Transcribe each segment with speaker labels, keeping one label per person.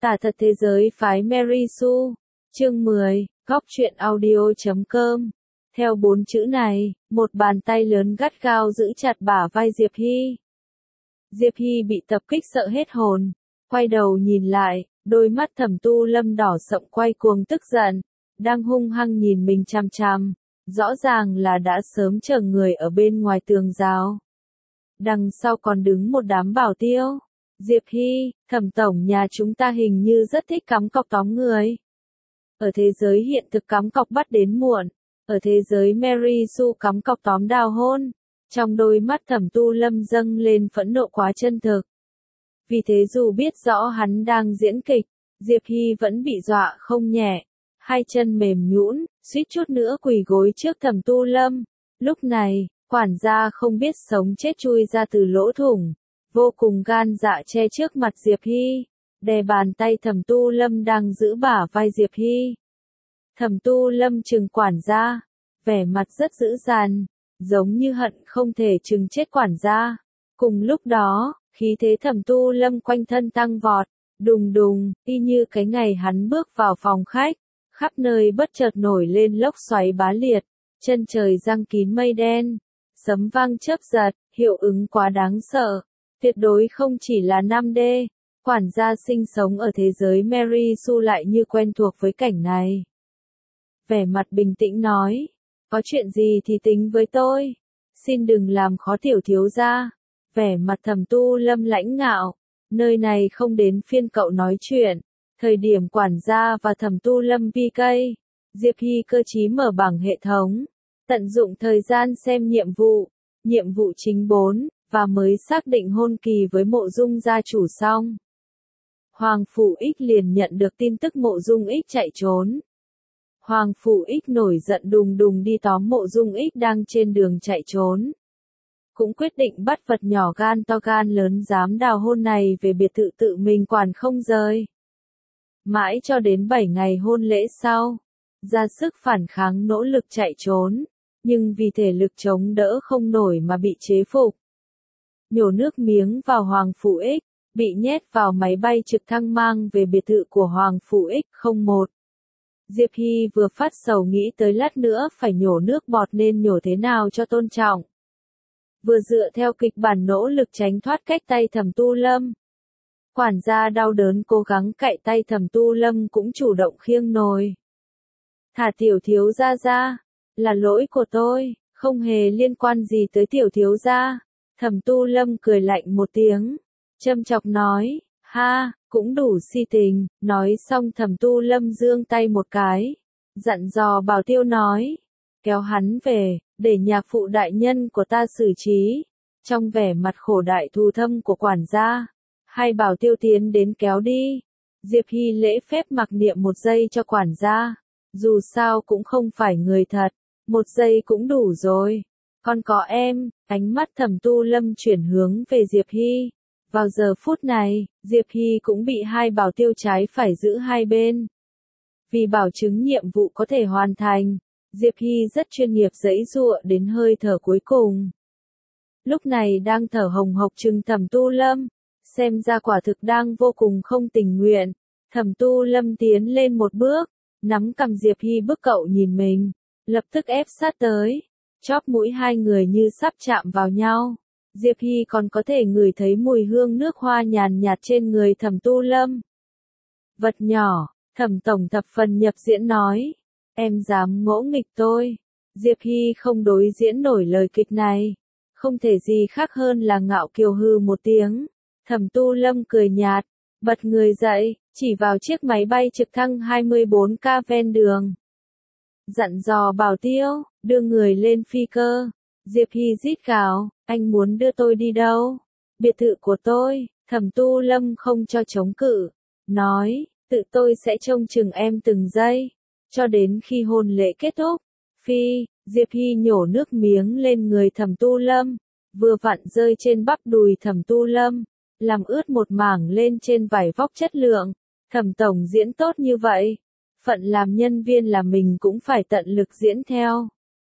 Speaker 1: Tả thật thế giới phái Mary Sue. Chương 10, góc truyện audio.com. Theo 4 chữ này, một bàn tay lớn gắt gao giữ chặt bả vai Diệp Hy. Diệp Hy bị tập kích sợ hết hồn, quay đầu nhìn lại, đôi mắt Thẩm Tu Lâm đỏ sậm quay cuồng tức giận, đang hung hăng nhìn mình chằm chằm, rõ ràng là đã sớm chờ người ở bên ngoài tường rào. Đằng sau còn đứng một đám bảo tiêu. Diệp Hy, Thẩm tổng nhà chúng ta hình như rất thích cắm cọc tóm người. Ở thế giới hiện thực cắm cọc bắt đến muộn, ở thế giới Mary Sue cắm cọc tóm đào hôn. Trong đôi mắt Thẩm Tu Lâm dâng lên phẫn nộ quá chân thực. Vì thế dù biết rõ hắn đang diễn kịch, Diệp Hy vẫn bị dọa không nhẹ, hai chân mềm nhũn, suýt chút nữa quỳ gối trước Thẩm Tu Lâm. Lúc này, quản gia không biết sống chết chui ra từ lỗ thủng, vô cùng gan dạ che trước mặt Diệp Hy, đè bàn tay Thẩm Tu Lâm đang giữ bả vai Diệp Hy. Thẩm Tu Lâm trừng quản gia, vẻ mặt rất dữ dằn, giống như hận không thể trừng chết quản gia. Cùng lúc đó, khí thế Thẩm Tu Lâm quanh thân tăng vọt, đùng đùng, y như cái ngày hắn bước vào phòng khách, khắp nơi bất chợt nổi lên lốc xoáy bá liệt, chân trời giăng kín mây đen, sấm vang chớp giật, hiệu ứng quá đáng sợ, tuyệt đối không chỉ là 5D. Quản gia sinh sống ở thế giới Mary Sue lại như quen thuộc với cảnh này. Vẻ mặt bình tĩnh nói, có chuyện gì thì tính với tôi, xin đừng làm khó tiểu thiếu gia. Vẻ mặt Thẩm Tu Lâm lãnh ngạo, nơi này không đến phiên cậu nói chuyện. Thời điểm quản gia và Thẩm Tu Lâm PK, Diệp Hy cơ trí mở bảng hệ thống, tận dụng thời gian xem nhiệm vụ chính 4, và mới xác định hôn kỳ với Mộ Dung gia chủ xong. Hoàng Phủ X liền nhận được tin tức Mộ Dung X chạy trốn. Hoàng Phủ X nổi giận đùng đùng đi tóm Mộ Dung X đang trên đường chạy trốn. Cũng quyết định bắt vật nhỏ gan to gan lớn dám đào hôn này về biệt thự tự mình quản không rời. Mãi cho đến 7 ngày hôn lễ sau, ra sức phản kháng nỗ lực chạy trốn, nhưng vì thể lực chống đỡ không nổi mà bị chế phục. Nhổ nước miếng vào Hoàng Phủ X, bị nhét vào máy bay trực thăng mang về biệt thự của Hoàng Phủ X01. Diệp Hy vừa phát sầu nghĩ tới lát nữa phải nhổ nước bọt nên nhổ thế nào cho tôn trọng. Vừa dựa theo kịch bản nỗ lực tránh thoát cách tay Thẩm Tu Lâm. Quản gia đau đớn cố gắng cạy tay Thẩm Tu Lâm cũng chủ động khiêng nồi. Thả tiểu thiếu gia ra, là lỗi của tôi, không hề liên quan gì tới tiểu thiếu gia. Thẩm Tu Lâm cười lạnh một tiếng, châm chọc nói, ha, cũng đủ si tình. Nói xong Thẩm Tu Lâm giương tay một cái, dặn dò bảo tiêu nói, kéo hắn về, để nhạc phụ đại nhân của ta xử trí. Trong vẻ mặt khổ đại thù thâm của quản gia, hai bảo tiêu tiến đến kéo đi. Diệp Hy lễ phép mặc niệm một giây cho quản gia, dù sao cũng không phải người thật, một giây cũng đủ rồi. Còn có em, ánh mắt Thẩm Tu Lâm chuyển hướng về Diệp Hy. Vào giờ phút này, Diệp Hy cũng bị hai bảo tiêu trái phải giữ hai bên. Vì bảo chứng nhiệm vụ có thể hoàn thành, Diệp Hy rất chuyên nghiệp giãy giụa đến hơi thở cuối cùng. Lúc này đang thở hồng hộc trừng Thẩm Tu Lâm, xem ra quả thực đang vô cùng không tình nguyện. Thẩm Tu Lâm tiến lên một bước, nắm cằm Diệp Hy bức cậu nhìn mình, lập tức ép sát tới. Chóp mũi hai người như sắp chạm vào nhau. Diệp Hy còn có thể ngửi thấy mùi hương nước hoa nhàn nhạt trên người Thẩm Tu Lâm. Vật nhỏ, Thẩm tổng thập phần nhập diễn nói, em dám ngỗ nghịch tôi. Diệp Hy không đối diễn nổi lời kịch này, không thể gì khác hơn là ngạo kiều hư một tiếng. Thẩm Tu Lâm cười nhạt, bật người dậy, chỉ vào chiếc máy bay trực thăng 24K ven đường. Dặn dò bảo tiêu, đưa người lên phi cơ. Diệp Hy rít gào, anh muốn đưa tôi đi đâu? Biệt thự của tôi. Thẩm Tu Lâm không cho chống cự, nói, tự tôi sẽ trông chừng em từng giây, cho đến khi hôn lễ kết thúc. Phi, Diệp Hy nhổ nước miếng lên người Thẩm Tu Lâm, vừa vặn rơi trên bắp đùi Thẩm Tu Lâm, làm ướt một mảng lên trên vải vóc chất lượng. Thẩm tổng diễn tốt như vậy, phận làm nhân viên là mình cũng phải tận lực diễn theo.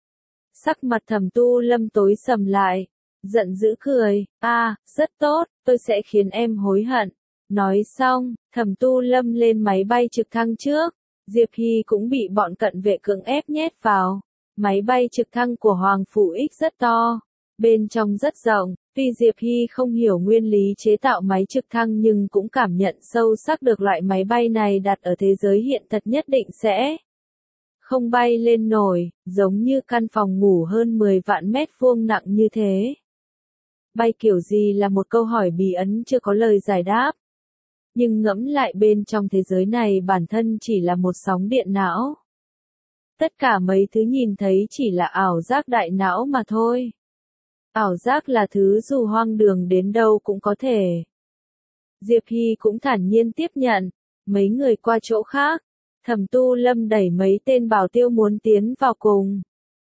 Speaker 1: Sắc mặt Thẩm Tu Lâm tối sầm lại, giận dữ cười, rất tốt, tôi sẽ khiến em hối hận. Nói xong, Thẩm Tu Lâm lên máy bay trực thăng trước. Diệp Hy cũng bị bọn cận vệ cưỡng ép nhét vào. Máy bay trực thăng của Hoàng Phủ X rất to. Bên trong rất rộng. Tuy Diệp Hy không hiểu nguyên lý chế tạo máy trực thăng nhưng cũng cảm nhận sâu sắc được loại máy bay này đặt ở thế giới hiện thật nhất định sẽ không bay lên nổi, giống như căn phòng ngủ hơn 10 vạn mét vuông nặng như thế. Bay kiểu gì là một câu hỏi bí ẩn chưa có lời giải đáp. Nhưng ngẫm lại bên trong thế giới này bản thân chỉ là một sóng điện não. Tất cả mấy thứ nhìn thấy chỉ là ảo giác đại não mà thôi. Ảo giác là thứ dù hoang đường đến đâu cũng có thể. Diệp Hy cũng thản nhiên tiếp nhận. Mấy người qua chỗ khác. Thẩm Tu Lâm đẩy mấy tên bảo tiêu muốn tiến vào cùng.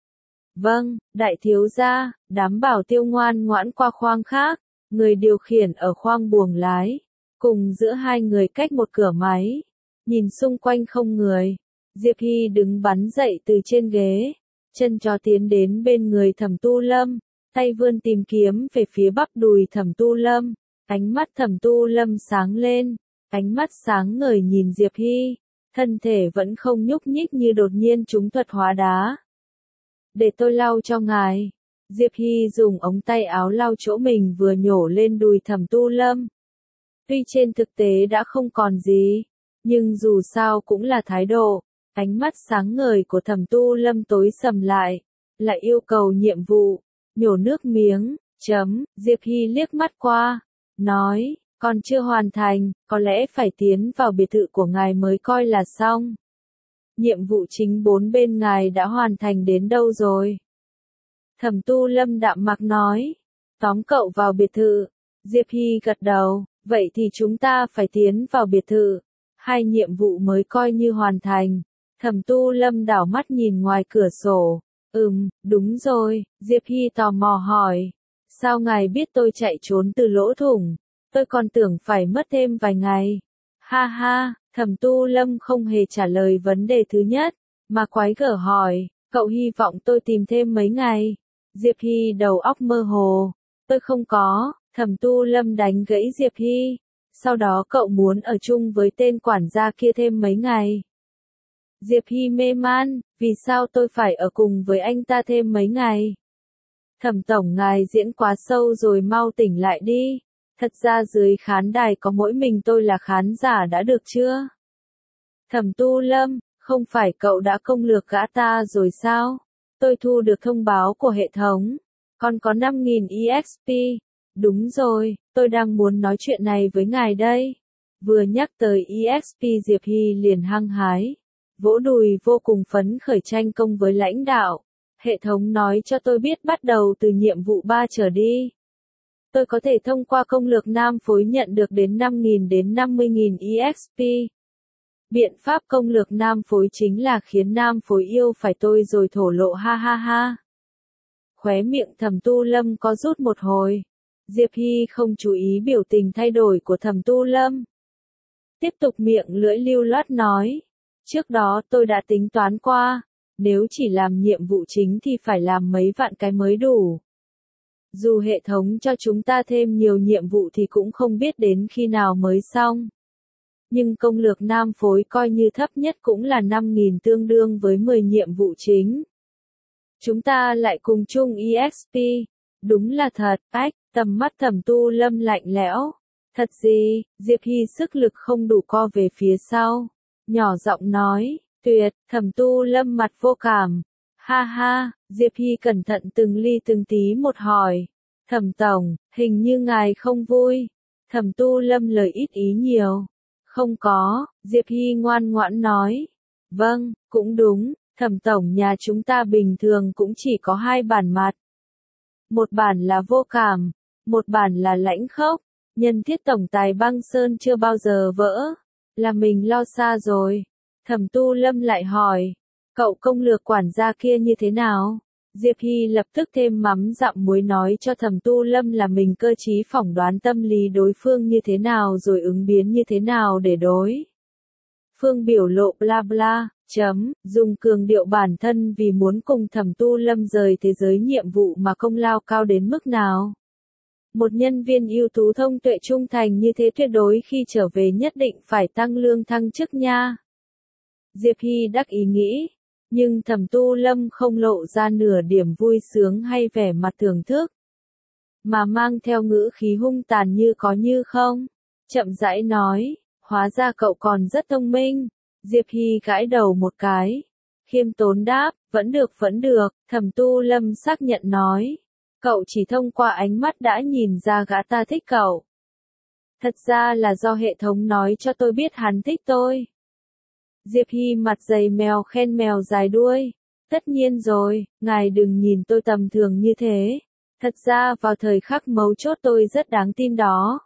Speaker 1: Vâng, đại thiếu gia, đám bảo tiêu ngoan ngoãn qua khoang khác. Người điều khiển ở khoang buồng lái. Cùng giữa hai người cách một cửa máy. Nhìn xung quanh không người. Diệp Hy đứng bắn dậy từ trên ghế. Chân chó tiến đến bên người Thẩm Tu Lâm. Tay vươn tìm kiếm về phía bắp đùi Thẩm Tu Lâm. Ánh mắt Thẩm Tu Lâm sáng lên. Ánh mắt sáng ngời nhìn Diệp Hy. Thân thể vẫn không nhúc nhích như đột nhiên trúng thuật hóa đá. Để tôi lau cho ngài. Diệp Hy dùng ống tay áo lau chỗ mình vừa nhổ lên đùi Thẩm Tu Lâm. Tuy trên thực tế đã không còn gì, nhưng dù sao cũng là thái độ. Ánh mắt sáng ngời của Thẩm Tu Lâm tối sầm lại. Lại yêu cầu nhiệm vụ. Nhổ nước miếng. Diệp Hy liếc mắt qua. Nói, còn chưa hoàn thành, có lẽ phải tiến vào biệt thự của ngài mới coi là xong. Nhiệm vụ chính 4 bên ngài đã hoàn thành đến đâu rồi? Thẩm Tu Lâm đạm mạc nói. Tóm cậu vào biệt thự. Diệp Hy gật đầu. Vậy thì chúng ta phải tiến vào biệt thự. 2 nhiệm vụ mới coi như hoàn thành. Thẩm Tu Lâm đảo mắt nhìn ngoài cửa sổ. Đúng rồi. Diệp Hy tò mò hỏi. Sao ngài biết tôi chạy trốn từ lỗ thủng? Tôi còn tưởng phải mất thêm vài ngày. Ha ha, Thẩm Tu Lâm không hề trả lời vấn đề thứ nhất, mà quái gở hỏi, cậu hy vọng tôi tìm thêm mấy ngày. Diệp Hy đầu óc mơ hồ. Tôi không có. Thẩm Tu Lâm đánh gãy Diệp Hy. Sau đó cậu muốn ở chung với tên quản gia kia thêm mấy ngày. Diệp Hy mê man, vì sao tôi phải ở cùng với anh ta thêm mấy ngày? Thẩm tổng ngài diễn quá sâu rồi, mau tỉnh lại đi. Thật ra dưới khán đài có mỗi mình tôi là khán giả đã được chưa? Thẩm Tu Lâm, không phải cậu đã công lược gã ta rồi sao? Tôi thu được thông báo của hệ thống. Còn có 5.000 EXP. Đúng rồi, tôi đang muốn nói chuyện này với ngài đây. Vừa nhắc tới EXP Diệp Hy liền hăng hái. Vỗ đùi vô cùng phấn khởi tranh công với lãnh đạo. Hệ thống nói cho tôi biết bắt đầu từ nhiệm vụ 3 trở đi. Tôi có thể thông qua công lược nam phối nhận được đến 5.000 đến 50.000 EXP. Biện pháp công lược nam phối chính là khiến nam phối yêu phải tôi rồi thổ lộ ha ha ha. Khóe miệng Thẩm Tu Lâm có rút một hồi. Diệp Hy không chú ý biểu tình thay đổi của Thẩm Tu Lâm. Tiếp tục miệng lưỡi lưu loát nói. Trước đó tôi đã tính toán qua. Nếu chỉ làm nhiệm vụ chính thì phải làm mấy vạn cái mới đủ. Dù hệ thống cho chúng ta thêm nhiều nhiệm vụ thì cũng không biết đến khi nào mới xong. Nhưng công lược nam phối coi như thấp nhất cũng là 5.000 tương đương với 10 nhiệm vụ chính. Chúng ta lại cùng chung EXP. Đúng là thật, tầm mắt Thẩm Tu Lâm lạnh lẽo. Thật gì? Diệp Hy sức lực không đủ co về phía sau. Nhỏ giọng nói, tuyệt. Thẩm Tu Lâm mặt vô cảm. Ha ha, Diệp Hy cẩn thận từng ly từng tí một hỏi. Thẩm tổng, hình như ngài không vui. Thẩm Tu Lâm lời ít ý nhiều. Không có, Diệp Hy ngoan ngoãn nói. Vâng, cũng đúng, Thẩm tổng nhà chúng ta bình thường cũng chỉ có 2 bản mặt. Một bản là vô cảm, một bản là lãnh khốc. Nhân thiết tổng tài băng sơn chưa bao giờ vỡ. Là mình lo xa rồi. Thẩm Tu Lâm lại hỏi. Cậu công lược quản gia kia như thế nào? Diệp Hy lập tức thêm mắm dặm muối nói cho Thẩm Tu Lâm là mình cơ trí phỏng đoán tâm lý đối phương như thế nào rồi ứng biến như thế nào để đối phương biểu lộ bla bla, dùng cường điệu bản thân vì muốn cùng Thẩm Tu Lâm rời thế giới nhiệm vụ mà công lao cao đến mức nào. Một nhân viên ưu tú thông tuệ trung thành như thế tuyệt đối khi trở về nhất định phải tăng lương thăng chức nha. Diệp Hy đắc ý nghĩ, nhưng Thẩm Tu Lâm không lộ ra nửa điểm vui sướng hay vẻ mặt thưởng thức, mà mang theo ngữ khí hung tàn như có như không, chậm rãi nói, hóa ra cậu còn rất thông minh. Diệp Hy gãi đầu một cái, khiêm tốn đáp, vẫn được, Thẩm Tu Lâm xác nhận nói, cậu chỉ thông qua ánh mắt đã nhìn ra gã ta thích cậu. Thật ra là do hệ thống nói cho tôi biết hắn thích tôi. Diệp Hy mặt dày mèo khen mèo dài đuôi. Tất nhiên rồi, ngài đừng nhìn tôi tầm thường như thế. Thật ra vào thời khắc mấu chốt tôi rất đáng tin đó.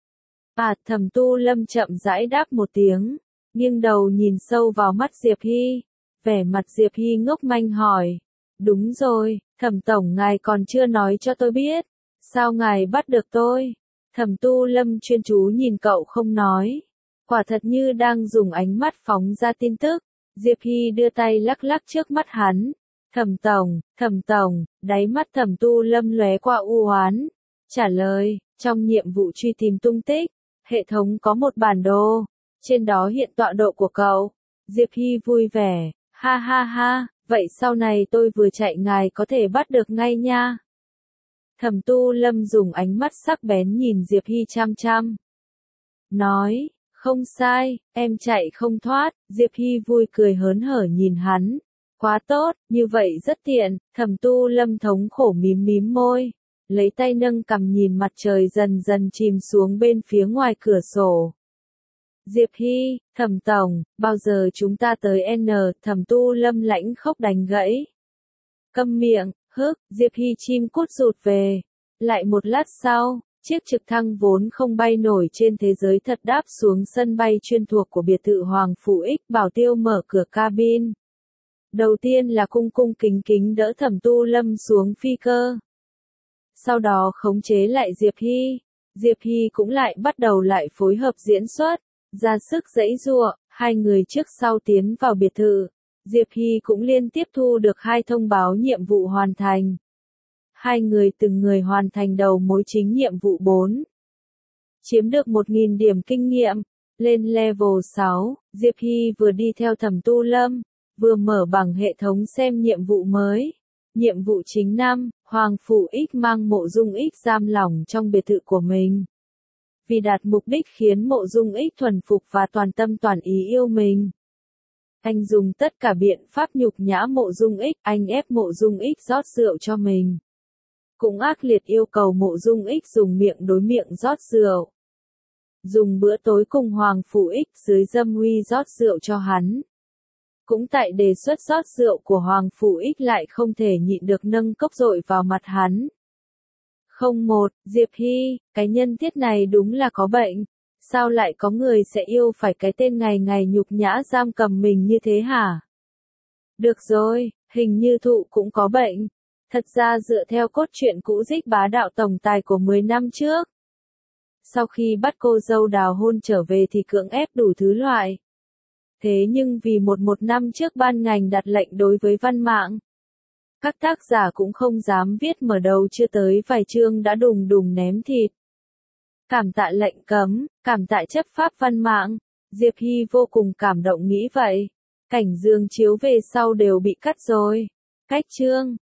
Speaker 1: Thẩm Tu Lâm chậm rãi đáp một tiếng, nghiêng đầu nhìn sâu vào mắt Diệp Hy. Vẻ mặt Diệp Hy ngốc manh hỏi. Đúng rồi, Thẩm Tổng ngài còn chưa nói cho tôi biết. Sao ngài bắt được tôi? Thẩm Tu Lâm chuyên chú nhìn cậu không nói. Quả thật như đang dùng ánh mắt phóng ra tin tức. Diệp Hy đưa tay lắc lắc trước mắt hắn. Thẩm Tổng, đáy mắt Thẩm Tu Lâm lóe qua u oán. Trả lời, trong nhiệm vụ truy tìm tung tích, hệ thống có một bản đồ. Trên đó hiện tọa độ của cậu. Diệp Hy vui vẻ, ha ha ha, vậy sau này tôi vừa chạy ngài có thể bắt được ngay nha. Thẩm Tu Lâm dùng ánh mắt sắc bén nhìn Diệp Hy chăm chăm. Nói, không sai, em chạy không thoát. Diệp Hy vui cười hớn hở nhìn hắn. Quá tốt, như vậy rất tiện. Thẩm Tu Lâm thống khổ mím mím môi, lấy tay nâng cằm nhìn mặt trời dần dần chìm xuống bên phía ngoài cửa sổ. Diệp Hy, Thẩm Tổng, bao giờ chúng ta tới N? Thẩm Tu Lâm lãnh khốc đánh gãy. Câm miệng, Diệp Hy chim cút rụt về. Lại một lát sau, chiếc trực thăng vốn không bay nổi trên thế giới thật đáp xuống sân bay chuyên thuộc của biệt thự Hoàng Phủ X Bảo Tiêu mở cửa cabin. Đầu tiên là cung kính kính đỡ Thẩm Tu Lâm xuống phi cơ. Sau đó khống chế lại Diệp Hy. Diệp Hy cũng lại bắt đầu lại phối hợp diễn xuất, ra sức giãy giụa, hai người trước sau tiến vào biệt thự. Diệp Hy cũng liên tiếp thu được 2 thông báo nhiệm vụ hoàn thành. Hai người từng người hoàn thành đầu mối chính nhiệm vụ 4. Chiếm được 1.000 điểm kinh nghiệm, lên level 6, Diệp Hy vừa đi theo Thẩm Tu Lâm, vừa mở bằng hệ thống xem nhiệm vụ mới. Nhiệm vụ chính 5, Hoàng Phủ X mang Mộ Dung X giam lỏng trong biệt thự của mình. Vì đạt mục đích khiến Mộ Dung X thuần phục và toàn tâm toàn ý yêu mình, anh dùng tất cả biện pháp nhục nhã Mộ Dung X, anh ép Mộ Dung X rót rượu cho mình. Cũng ác liệt yêu cầu Mộ Dung X dùng miệng đối miệng rót rượu. Dùng bữa tối cùng Hoàng Phủ X dưới dâm uy rót rượu cho hắn. Cũng tại đề xuất rót rượu của Hoàng Phủ X lại không thể nhịn được nâng cốc dội vào mặt hắn. 01, Diệp Hy, cái nhân tiết này đúng là có bệnh. Sao lại có người sẽ yêu phải cái tên ngày ngày nhục nhã giam cầm mình như thế hả? Được rồi, hình như thụ cũng có bệnh. Thật ra dựa theo cốt truyện cũ dích bá đạo tổng tài của 10 năm trước. Sau khi bắt cô dâu đào hôn trở về thì cưỡng ép đủ thứ loại. Thế nhưng vì một năm trước ban ngành đặt lệnh đối với văn mạng, các tác giả cũng không dám viết mở đầu chưa tới vài chương đã đùng đùng ném thịt. Cảm tạ lệnh cấm, cảm tạ chấp pháp văn mạng. Diệp Hy vô cùng cảm động nghĩ vậy. Cảnh dương chiếu về sau đều bị cắt rồi. Cách chương